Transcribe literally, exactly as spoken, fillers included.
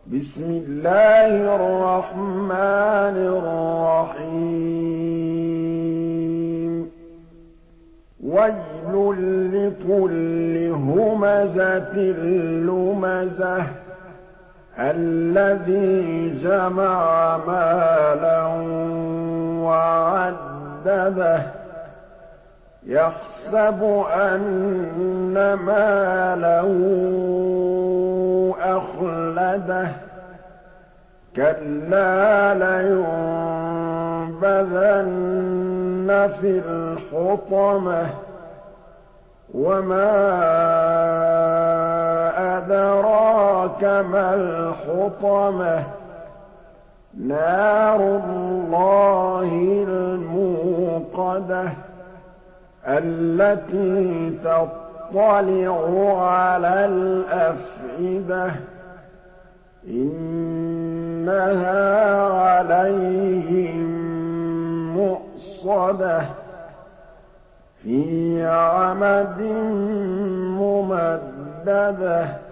بسم الله الرحمن الرحيم ويل لكل همزة لمزة الذي جمع مالا وعدده يحسب أن ماله أخلده كلا لينبذن في الحطمة وما أدراك ما الحطمة نار الله الموقدة التي تطلع على الأفئدة إنها عليهم مؤصدة في عمد ممددة